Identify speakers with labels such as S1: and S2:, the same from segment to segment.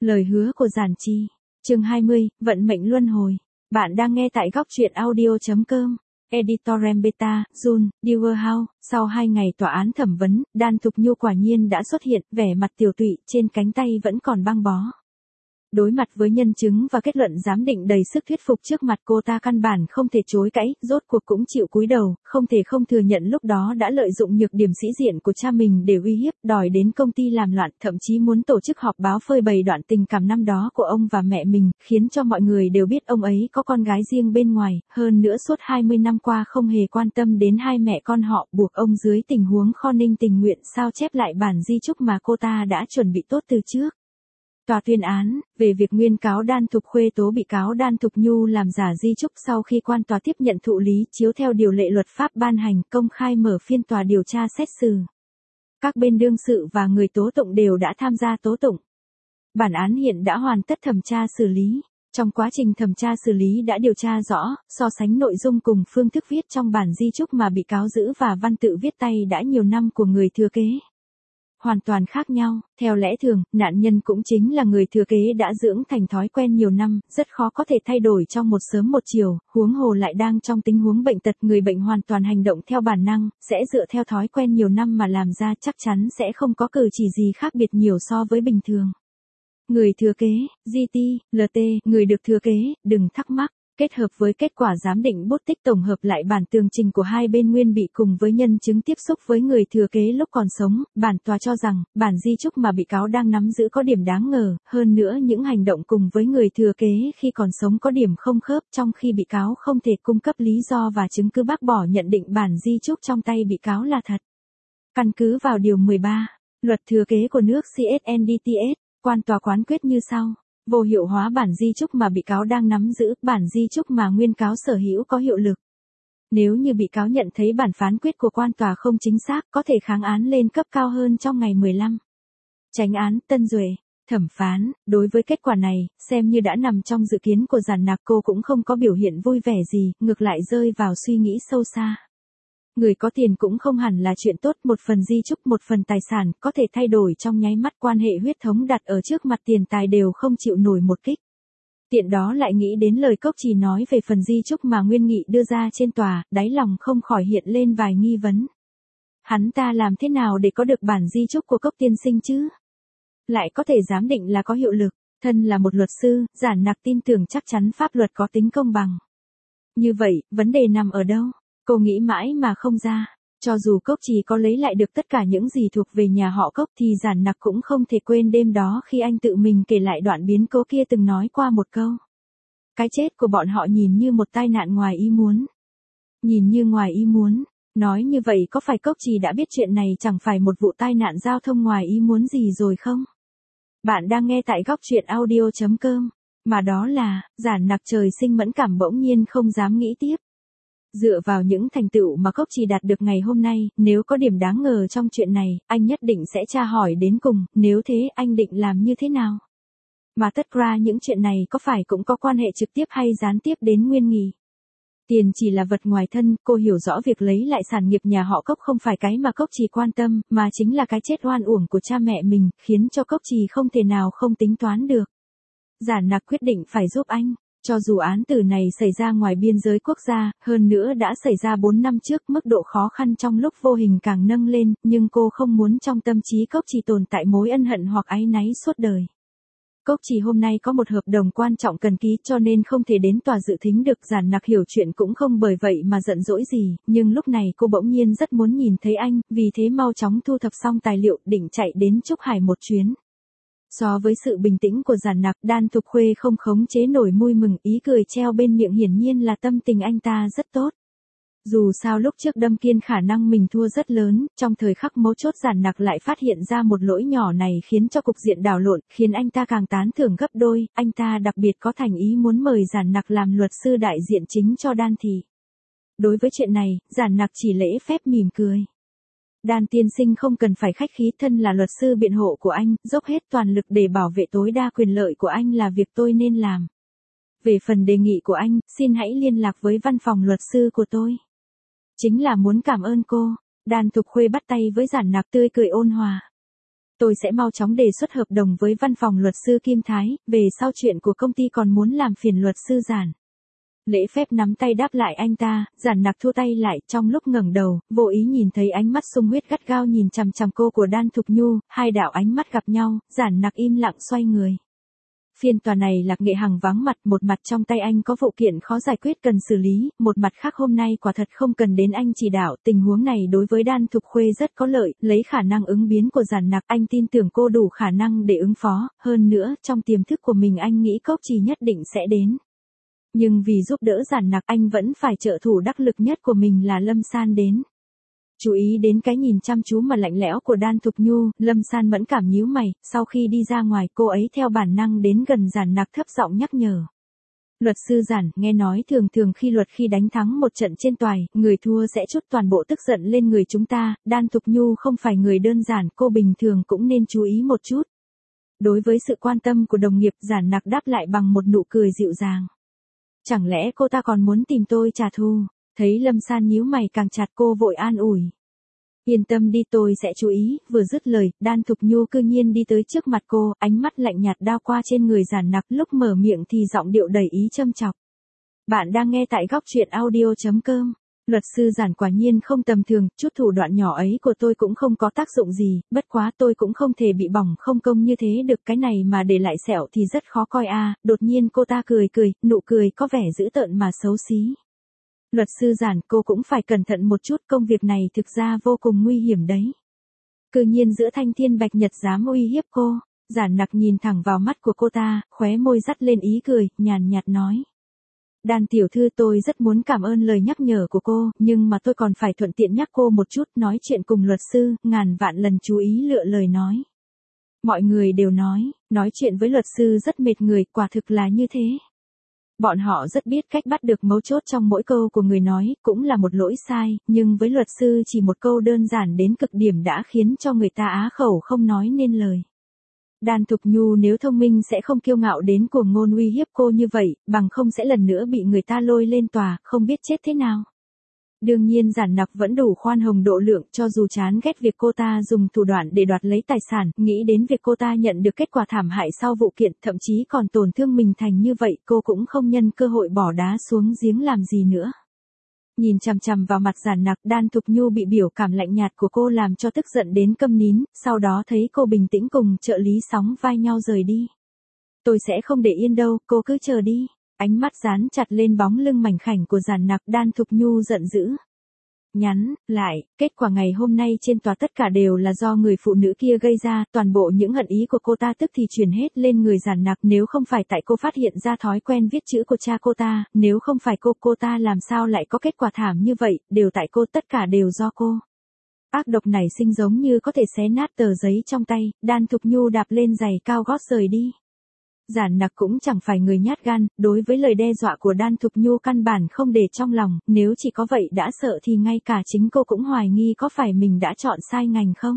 S1: Lời hứa của Giản Chi. Chương 20, vận mệnh luân hồi. Bạn đang nghe tại góc truyện audio.com. Editorem Beta, June, Dewar House. Sau 2 ngày tòa án thẩm vấn, Đan Thục Nhu quả nhiên đã xuất hiện, vẻ mặt tiều tụy, trên cánh tay vẫn còn băng bó. Đối mặt với nhân chứng và kết luận giám định đầy sức thuyết phục trước mặt cô ta căn bản không thể chối cãi, rốt cuộc cũng chịu cúi đầu, không thể không thừa nhận lúc đó đã lợi dụng nhược điểm sĩ diện của cha mình để uy hiếp, đòi đến công ty làm loạn, thậm chí muốn tổ chức họp báo phơi bày đoạn tình cảm năm đó của ông và mẹ mình, khiến cho mọi người đều biết ông ấy có con gái riêng bên ngoài, hơn nữa suốt 20 năm qua không hề quan tâm đến hai mẹ con họ, buộc ông dưới tình huống kho ninh tình nguyện sao chép lại bản di chúc mà cô ta đã chuẩn bị tốt từ trước. Tòa tuyên án, về việc nguyên cáo Đan Thục Khuê tố bị cáo Đan Thục Nhu làm giả di chúc sau khi quan tòa tiếp nhận thụ lý chiếu theo điều lệ luật pháp ban hành công khai mở phiên tòa điều tra xét xử. Các bên đương sự và người tố tụng đều đã tham gia tố tụng. Bản án hiện đã hoàn tất thẩm tra xử lý. Trong quá trình thẩm tra xử lý đã điều tra rõ, so sánh nội dung cùng phương thức viết trong bản di chúc mà bị cáo giữ và văn tự viết tay đã nhiều năm của người thừa kế. Hoàn toàn khác nhau, theo lẽ thường, nạn nhân cũng chính là người thừa kế đã dưỡng thành thói quen nhiều năm, rất khó có thể thay đổi trong một sớm một chiều, huống hồ lại đang trong tình huống bệnh tật, người bệnh hoàn toàn hành động theo bản năng, sẽ dựa theo thói quen nhiều năm mà làm ra chắc chắn sẽ không có cử chỉ gì khác biệt nhiều so với bình thường. Người thừa kế, GT, LT, người được thừa kế, đừng thắc mắc. Kết hợp với kết quả giám định bút tích tổng hợp lại bản tường trình của hai bên nguyên bị cùng với nhân chứng tiếp xúc với người thừa kế lúc còn sống, bản tòa cho rằng, bản di chúc mà bị cáo đang nắm giữ có điểm đáng ngờ, hơn nữa những hành động cùng với người thừa kế khi còn sống có điểm không khớp trong khi bị cáo không thể cung cấp lý do và chứng cứ bác bỏ nhận định bản di chúc trong tay bị cáo là thật. Căn cứ vào điều 13, luật thừa kế của nước CSNDTS, quan tòa quán quyết như sau. Vô hiệu hóa bản di chúc mà bị cáo đang nắm giữ, bản di chúc mà nguyên cáo sở hữu có hiệu lực. Nếu như bị cáo nhận thấy bản phán quyết của quan tòa không chính xác, có thể kháng án lên cấp cao hơn trong ngày 15. Chánh án Tân Duệ, thẩm phán, đối với kết quả này, xem như đã nằm trong dự kiến của Giản Nạc, cô cũng không có biểu hiện vui vẻ gì, ngược lại rơi vào suy nghĩ sâu xa. Người có tiền cũng không hẳn là chuyện tốt, một phần di chúc một phần tài sản có thể thay đổi trong nháy mắt, quan hệ huyết thống đặt ở trước mặt tiền tài đều không chịu nổi một kích. Tiện đó lại nghĩ đến lời Cốc Trì nói về phần di chúc mà Nguyên Nghị đưa ra trên tòa, đáy lòng không khỏi hiện lên vài nghi vấn. Hắn ta làm thế nào để có được bản di chúc của Cốc tiên sinh chứ? Lại có thể giám định là có hiệu lực, thân là một luật sư, Giản Nạc tin tưởng chắc chắn pháp luật có tính công bằng. Như vậy, vấn đề nằm ở đâu? Cô nghĩ mãi mà không ra, cho dù Cốc Trì có lấy lại được tất cả những gì thuộc về nhà họ Cốc thì Giản Nạc cũng không thể quên đêm đó khi anh tự mình kể lại đoạn biến cố kia từng nói qua một câu. Cái chết của bọn họ nhìn như một tai nạn ngoài ý muốn. Nhìn như ngoài ý muốn, nói như vậy có phải Cốc Trì đã biết chuyện này chẳng phải một vụ tai nạn giao thông ngoài ý muốn gì rồi không? Bạn đang nghe tại góc truyện audio.com, mà đó là, Giản Nạc trời sinh mẫn cảm bỗng nhiên không dám nghĩ tiếp. Dựa vào những thành tựu mà Cốc Trì đạt được ngày hôm nay, nếu có điểm đáng ngờ trong chuyện này, anh nhất định sẽ tra hỏi đến cùng, nếu thế anh định làm như thế nào? Mà tất ra những chuyện này có phải cũng có quan hệ trực tiếp hay gián tiếp đến Nguyên Nghị? Tiền chỉ là vật ngoài thân, cô hiểu rõ việc lấy lại sản nghiệp nhà họ Cốc không phải cái mà Cốc Trì quan tâm, mà chính là cái chết oan uổng của cha mẹ mình, khiến cho Cốc Trì không thể nào không tính toán được. Giản Nạc quyết định phải giúp anh. Cho dù án tử này xảy ra ngoài biên giới quốc gia, hơn nữa đã xảy ra 4 năm trước, mức độ khó khăn trong lúc vô hình càng nâng lên, nhưng cô không muốn trong tâm trí Cốc Trì tồn tại mối ân hận hoặc áy náy suốt đời. Cốc Trì hôm nay có một hợp đồng quan trọng cần ký cho nên không thể đến tòa dự thính được. Giản Nạc hiểu chuyện cũng không bởi vậy mà giận dỗi gì, nhưng lúc này cô bỗng nhiên rất muốn nhìn thấy anh, vì thế mau chóng thu thập xong tài liệu, định chạy đến Trúc Hải một chuyến. So với sự bình tĩnh của Giản Nạc, Đan Thục Khuê không khống chế nổi vui mừng, ý cười treo bên miệng hiển nhiên là tâm tình anh ta rất tốt. Dù sao lúc trước Đâm Kiên khả năng mình thua rất lớn, trong thời khắc mấu chốt Giản Nạc lại phát hiện ra một lỗi nhỏ này khiến cho cục diện đảo lộn, khiến anh ta càng tán thưởng gấp đôi, anh ta đặc biệt có thành ý muốn mời Giản Nạc làm luật sư đại diện chính cho Đan thị. Đối với chuyện này, Giản Nạc chỉ lễ phép mỉm cười. Đan tiên sinh không cần phải khách khí, thân là luật sư biện hộ của anh, dốc hết toàn lực để bảo vệ tối đa quyền lợi của anh là việc tôi nên làm. Về phần đề nghị của anh, xin hãy liên lạc với văn phòng luật sư của tôi. Chính là muốn cảm ơn cô. Đan Thục Khuê bắt tay với Giản Nạc tươi cười ôn hòa. tôi sẽ mau chóng đề xuất hợp đồng với văn phòng luật sư Kim Thái, về sau chuyện của công ty còn muốn làm phiền luật sư Giản. Lễ phép nắm tay đáp lại anh ta, Giản Nặc thua tay lại, trong lúc ngẩng đầu, vô ý nhìn thấy ánh mắt sung huyết gắt gao nhìn chằm chằm cô của Đan Thục Nhu, hai đạo ánh mắt gặp nhau, Giản Nặc im lặng xoay người. Phiên tòa này Lạc Nghệ Hằng vắng mặt, một mặt trong tay anh có vụ kiện khó giải quyết cần xử lý, một mặt khác hôm nay quả thật không cần đến anh chỉ đạo, tình huống này đối với Đan Thục Khuê rất có lợi, lấy khả năng ứng biến của Giản Nặc, anh tin tưởng cô đủ khả năng để ứng phó, hơn nữa, trong tiềm thức của mình anh nghĩ Cốc Trì nhất định sẽ đến. Nhưng vì giúp đỡ Giản Nặc anh vẫn phải trợ thủ đắc lực nhất của mình là Lâm San đến. Chú ý đến cái nhìn chăm chú mà lạnh lẽo của Đan Thục Nhu, Lâm San mẫn cảm nhíu mày, sau khi đi ra ngoài cô ấy theo bản năng đến gần Giản Nặc thấp giọng nhắc nhở. Luật sư Giản, nghe nói thường khi đánh thắng một trận trên toài, người thua sẽ trút toàn bộ tức giận lên người chúng ta, Đan Thục Nhu không phải người đơn giản, cô bình thường cũng nên chú ý một chút. Đối với sự quan tâm của đồng nghiệp, Giản Nặc đáp lại bằng một nụ cười dịu dàng. Chẳng lẽ cô ta còn muốn tìm tôi trả thù? Thấy Lâm San nhíu mày càng chặt cô vội an ủi. Yên tâm đi tôi sẽ chú ý, vừa dứt lời, Đan Thục Nhu cư nhiên đi tới trước mặt cô, ánh mắt lạnh nhạt đao qua trên người Giản Nặc, lúc mở miệng thì giọng điệu đầy ý châm chọc. Bạn đang nghe tại góc truyện audio.com. Luật sư Giản quả nhiên không tầm thường, chút thủ đoạn nhỏ ấy của tôi cũng không có tác dụng gì, bất quá tôi cũng không thể bị bỏng không công như thế được, cái này mà để lại sẹo thì rất khó coi a. Đột nhiên cô ta cười, nụ cười có vẻ dữ tợn mà xấu xí. Luật sư Giản, cô cũng phải cẩn thận một chút, công việc này thực ra vô cùng nguy hiểm đấy. Cư nhiên giữa Thanh Thiên Bạch Nhật dám uy hiếp cô. Giản Nặc nhìn thẳng vào mắt của cô ta, khóe môi dắt lên ý cười, nhàn nhạt nói. Đan tiểu thư, tôi rất muốn cảm ơn lời nhắc nhở của cô, nhưng mà tôi còn phải thuận tiện nhắc cô một chút, nói chuyện cùng luật sư, ngàn vạn lần chú ý lựa lời nói. Mọi người đều nói chuyện với luật sư rất mệt người, quả thực là như thế. Bọn họ rất biết cách bắt được mấu chốt trong mỗi câu của người nói, cũng là một lỗi sai, nhưng với luật sư chỉ một câu đơn giản đến cực điểm đã khiến cho người ta á khẩu không nói nên lời. Đan Thục Nhu nếu thông minh sẽ không kiêu ngạo đến cuồng ngôn uy hiếp cô như vậy, bằng không sẽ lần nữa bị người ta lôi lên tòa, không biết chết thế nào. Đương nhiên Giản Nặc vẫn đủ khoan hồng độ lượng, cho dù chán ghét việc cô ta dùng thủ đoạn để đoạt lấy tài sản, nghĩ đến việc cô ta nhận được kết quả thảm hại sau vụ kiện, thậm chí còn tổn thương mình thành như vậy, cô cũng không nhân cơ hội bỏ đá xuống giếng làm gì nữa. Nhìn chằm chằm vào mặt Giản Nặc, Đan Thục Nhu bị biểu cảm lạnh nhạt của cô làm cho tức giận đến câm nín, sau đó thấy cô bình tĩnh cùng trợ lý sóng vai nhau rời đi. Tôi sẽ không để yên đâu, cô cứ chờ đi. Ánh mắt dán chặt lên bóng lưng mảnh khảnh của Giản Nặc, Đan Thục Nhu giận dữ. Nhắn lại, kết quả ngày hôm nay trên tòa tất cả đều là do người phụ nữ kia gây ra, toàn bộ những hận ý của cô ta tức thì truyền hết lên người Giản Nặc, nếu không phải tại cô phát hiện ra thói quen viết chữ của cha cô ta, nếu không phải cô ta làm sao lại có kết quả thảm như vậy, đều tại cô, tất cả đều do cô. Ác độc nảy sinh giống như có thể xé nát tờ giấy trong tay, Đan Thục Nhu đạp lên giày cao gót rời đi. Giản Nặc cũng chẳng phải người nhát gan, đối với lời đe dọa của Đan Thục Nhu căn bản không để trong lòng, nếu chỉ có vậy đã sợ thì ngay cả chính cô cũng hoài nghi có phải mình đã chọn sai ngành không.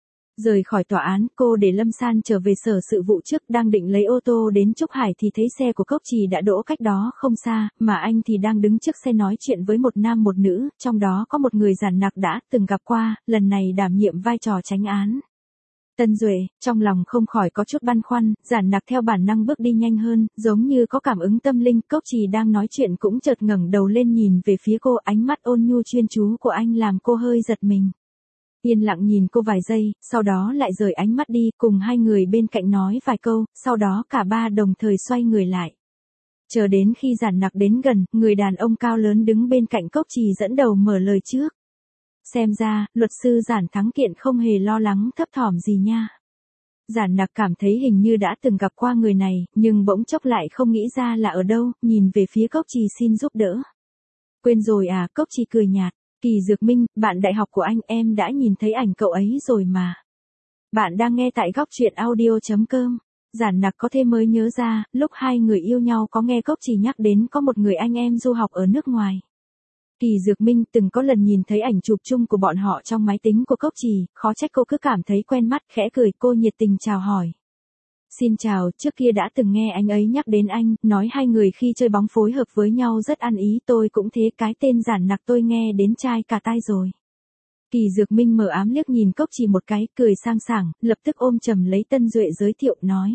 S1: Rời khỏi tòa án, cô để Lâm San trở về sở sự vụ trước, đang định lấy ô tô đến Trúc Hải thì thấy xe của Cốc Trì đã đỗ cách đó không xa, mà anh thì đang đứng trước xe nói chuyện với một nam một nữ, trong đó có một người Giản Nặc đã từng gặp qua, lần này đảm nhiệm vai trò chánh án. Tân Duệ, trong lòng không khỏi có chút băn khoăn, Giản Nặc theo bản năng bước đi nhanh hơn, giống như có cảm ứng tâm linh, Cốc Trì đang nói chuyện cũng chợt ngẩng đầu lên nhìn về phía cô, ánh mắt ôn nhu chuyên chú của anh làm cô hơi giật mình. Yên lặng nhìn cô vài giây, sau đó lại rời ánh mắt đi, cùng hai người bên cạnh nói vài câu, sau đó cả ba đồng thời xoay người lại. Chờ đến khi Giản Nặc đến gần, người đàn ông cao lớn đứng bên cạnh Cốc Trì dẫn đầu mở lời trước. Xem ra, luật sư Giản thắng kiện không hề lo lắng thấp thỏm gì nha. Giản Nặc cảm thấy hình như đã từng gặp qua người này, nhưng bỗng chốc lại không nghĩ ra là ở đâu, nhìn về phía Cốc Trì xin giúp đỡ. Quên rồi à, Cốc Trì cười nhạt. Kỳ Dược Minh, bạn đại học của anh, em đã nhìn thấy ảnh cậu ấy rồi mà. Bạn đang nghe tại góc truyện audio.com. Giản Nặc có thêm mới nhớ ra, lúc hai người yêu nhau có nghe Cốc Trì nhắc đến có một người anh em du học ở nước ngoài. Kỳ Dược Minh từng có lần nhìn thấy ảnh chụp chung của bọn họ trong máy tính của Cốc Trì, khó trách cô cứ cảm thấy quen mắt, khẽ cười, cô nhiệt tình chào hỏi. Xin chào, trước kia đã từng nghe anh ấy nhắc đến anh, nói hai người khi chơi bóng phối hợp với nhau rất ăn ý, tôi cũng thế, cái tên Giản Nặc tôi nghe đến chai cả tai rồi. Kỳ Dược Minh mờ ám liếc nhìn Cốc Trì một cái, cười sang sảng, lập tức ôm chầm lấy Tân Duệ giới thiệu nói.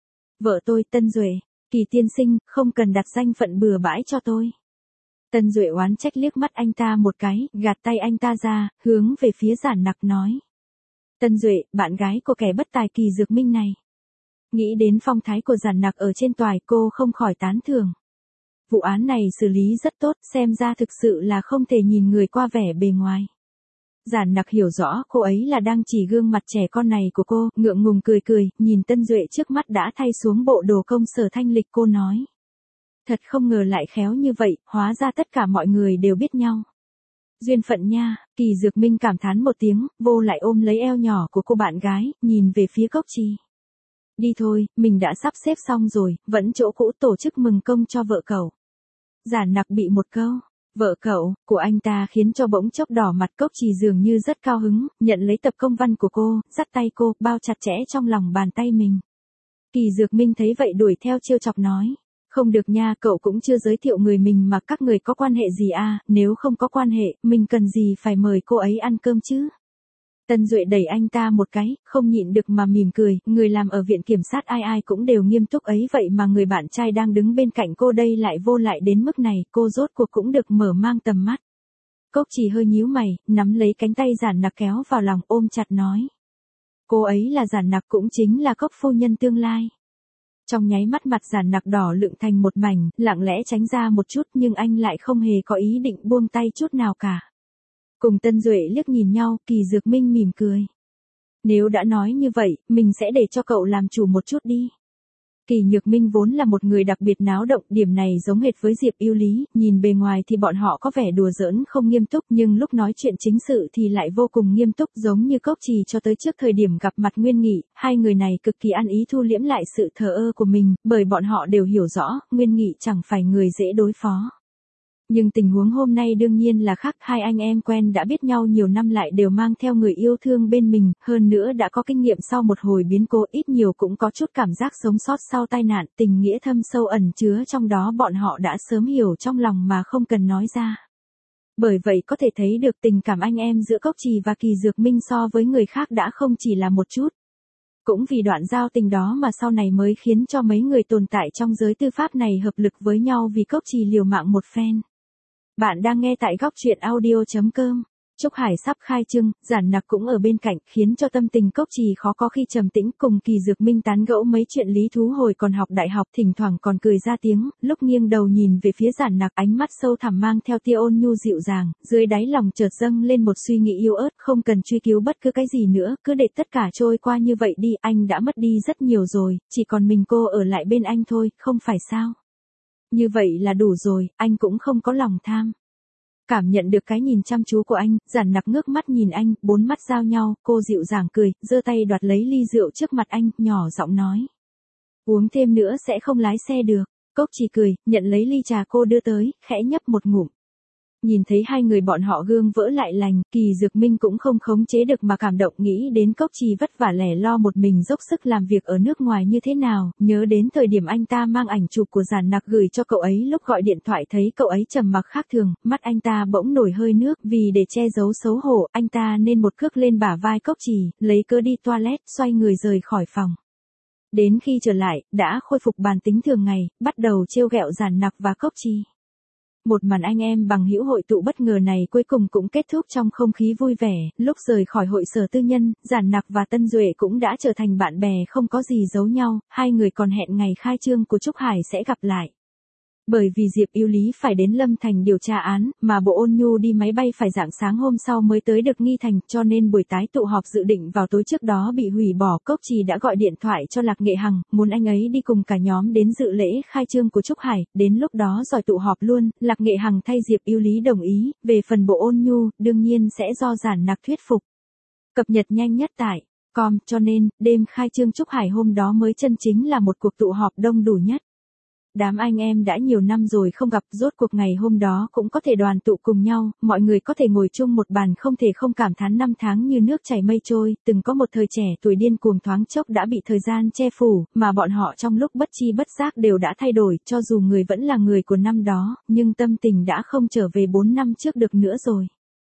S1: Vợ tôi Tân Duệ, Kỳ tiên sinh, không cần đặt danh phận bừa bãi cho tôi. Tân Duệ oán trách liếc mắt anh ta một cái, gạt tay anh ta ra, hướng về phía Giản Nặc nói. Tân Duệ, bạn gái của kẻ bất tài Kỳ Dược Minh này. Nghĩ đến phong thái của Giản Nặc ở trên toài, cô không khỏi tán thưởng. Vụ án này xử lý rất tốt, xem ra thực sự là không thể nhìn người qua vẻ bề ngoài. Giản Nặc hiểu rõ cô ấy là đang chỉ gương mặt trẻ con này của cô, ngượng ngùng cười cười, nhìn Tân Duệ trước mắt đã thay xuống bộ đồ công sở thanh lịch, cô nói. Thật không ngờ lại khéo như vậy, hóa ra tất cả mọi người đều biết nhau. Duyên phận nha, Kỳ Dược Minh cảm thán một tiếng, vô lại ôm lấy eo nhỏ của cô bạn gái, nhìn về phía Cốc Trì. Đi thôi, mình đã sắp xếp xong rồi, vẫn chỗ cũ tổ chức mừng công cho vợ cậu. Giản Nặc bị một câu, vợ cậu, của anh ta khiến cho bỗng chốc đỏ mặt. Cốc Trì dường như rất cao hứng, nhận lấy tập công văn của cô, dắt tay cô, bao chặt chẽ trong lòng bàn tay mình. Kỳ Dược Minh thấy vậy đuổi theo trêu chọc nói. Không được nha, cậu cũng chưa giới thiệu người mình mà các người có quan hệ gì à, nếu không có quan hệ, mình cần gì phải mời cô ấy ăn cơm chứ. Tân Duệ đẩy anh ta một cái, không nhịn được mà mỉm cười, người làm ở viện kiểm sát ai ai cũng đều nghiêm túc ấy vậy mà người bạn trai đang đứng bên cạnh cô đây lại vô lại đến mức này, cô rốt cuộc cũng được mở mang tầm mắt. Cốc Trì hơi nhíu mày, nắm lấy cánh tay Giản Nặc kéo vào lòng ôm chặt nói. Cô ấy là Giản Nặc, cũng chính là Cốc phu nhân tương lai. Trong nháy mắt mặt Giản Nặc đỏ lựng thành một mảnh, lặng lẽ tránh ra một chút nhưng anh lại không hề có ý định buông tay chút nào cả. Cùng Tân Duệ liếc nhìn nhau, Kỳ Dược Minh mỉm cười. Nếu đã nói như vậy, mình sẽ để cho cậu làm chủ một chút đi. Kỳ Nhược Minh vốn là một người đặc biệt náo động, điểm này giống hệt với Diệp Yêu Lý, nhìn bề ngoài thì bọn họ có vẻ đùa giỡn không nghiêm túc nhưng lúc nói chuyện chính sự thì lại vô cùng nghiêm túc, giống như Cốc Trì cho tới trước thời điểm gặp mặt Nguyên Nghị, hai người này cực kỳ ăn ý thu liễm lại sự thờ ơ của mình, bởi bọn họ đều hiểu rõ, Nguyên Nghị chẳng phải người dễ đối phó. Nhưng tình huống hôm nay đương nhiên là khác, hai anh em quen đã biết nhau nhiều năm lại đều mang theo người yêu thương bên mình, hơn nữa đã có kinh nghiệm sau một hồi biến cố, ít nhiều cũng có chút cảm giác sống sót sau tai nạn, tình nghĩa thâm sâu ẩn chứa trong đó bọn họ đã sớm hiểu trong lòng mà không cần nói ra. Bởi vậy có thể thấy được tình cảm anh em giữa Cốc Trì và Kỳ Dược Minh so với người khác đã không chỉ là một chút. Cũng vì đoạn giao tình đó mà sau này mới khiến cho mấy người tồn tại trong giới tư pháp này hợp lực với nhau vì Cốc Trì liều mạng một phen. Bạn đang nghe tại góc truyện audio.com. Trúc Hải sắp khai trương, Giản Nặc cũng ở bên cạnh, khiến cho tâm tình Cốc Trì khó có khi trầm tĩnh, cùng Kỳ Dược Minh tán gẫu mấy chuyện lý thú hồi còn học đại học, thỉnh thoảng còn cười ra tiếng, lúc nghiêng đầu nhìn về phía Giản Nặc, ánh mắt sâu thẳm mang theo tia ôn nhu dịu dàng, dưới đáy lòng chợt dâng lên một suy nghĩ yếu ớt, không cần truy cứu bất cứ cái gì nữa, cứ để tất cả trôi qua như vậy đi, anh đã mất đi rất nhiều rồi, chỉ còn mình cô ở lại bên anh thôi, không phải sao? Như vậy là đủ rồi, anh cũng không có lòng tham. Cảm nhận được cái nhìn chăm chú của anh, Giản Nặc ngước mắt nhìn anh, bốn mắt giao nhau, cô dịu dàng cười, giơ tay đoạt lấy ly rượu trước mặt anh, nhỏ giọng nói. Uống thêm nữa sẽ không lái xe được. Cốc Trì cười, nhận lấy ly trà cô đưa tới, khẽ nhấp một ngụm. Nhìn thấy hai người bọn họ gương vỡ lại lành, Kỳ Dược Minh cũng không khống chế được mà cảm động, nghĩ đến Cốc Trì vất vả lẻ lo một mình dốc sức làm việc ở nước ngoài như thế nào, nhớ đến thời điểm anh ta mang ảnh chụp của Giản Nặc gửi cho cậu ấy, lúc gọi điện thoại thấy cậu ấy trầm mặc khác thường, mắt anh ta bỗng nổi hơi nước, vì để che giấu xấu hổ, anh ta nên một cước lên bả vai Cốc Trì, lấy cớ đi toilet, xoay người rời khỏi phòng. Đến khi trở lại, đã khôi phục bản tính thường ngày, bắt đầu trêu ghẹo Giản Nặc và Cốc Trì. Một màn anh em bằng hữu hội tụ bất ngờ này cuối cùng cũng kết thúc trong không khí vui vẻ, lúc rời khỏi hội sở tư nhân, Giản Nặc và Tân Duệ cũng đã trở thành bạn bè không có gì giấu nhau, hai người còn hẹn ngày khai trương của Trúc Hải sẽ gặp lại. Bởi vì Diệp Yêu Lý phải đến Lâm Thành điều tra án, mà Bộ Ôn Nhu đi máy bay phải rạng sáng hôm sau mới tới được Nghi Thành, cho nên buổi tái tụ họp dự định vào tối trước đó bị hủy bỏ. Cốc Trì đã gọi điện thoại cho Lạc Nghệ Hằng, muốn anh ấy đi cùng cả nhóm đến dự lễ khai trương của Trúc Hải, đến lúc đó rồi tụ họp luôn. Lạc Nghệ Hằng thay Diệp Yêu Lý đồng ý, về phần Bộ Ôn Nhu, đương nhiên sẽ do Giản Nặc thuyết phục. Cập nhật nhanh nhất tại com, cho nên, đêm khai trương Trúc Hải hôm đó mới chân chính là một cuộc tụ họp đông đủ nhất. Đám anh em đã nhiều năm rồi không gặp, rốt cuộc ngày hôm đó cũng có thể đoàn tụ cùng nhau, mọi người có thể ngồi chung một bàn, không thể không cảm thán năm tháng như nước chảy mây trôi, từng có một thời trẻ tuổi điên cuồng thoáng chốc đã bị thời gian che phủ, mà bọn họ trong lúc bất chi bất giác đều đã thay đổi, cho dù người vẫn là người của năm đó, nhưng tâm tình đã không trở về 4 năm trước được nữa rồi.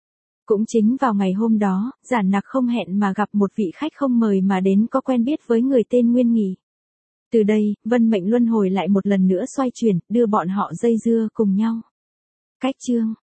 S1: Cũng chính vào ngày hôm đó, Giản Nặc không hẹn mà gặp một vị khách không mời mà đến có quen biết với người tên Nguyên Nghị. Từ đây, vận mệnh luân hồi lại một lần nữa xoay chuyển, đưa bọn họ dây dưa cùng nhau. Cách chương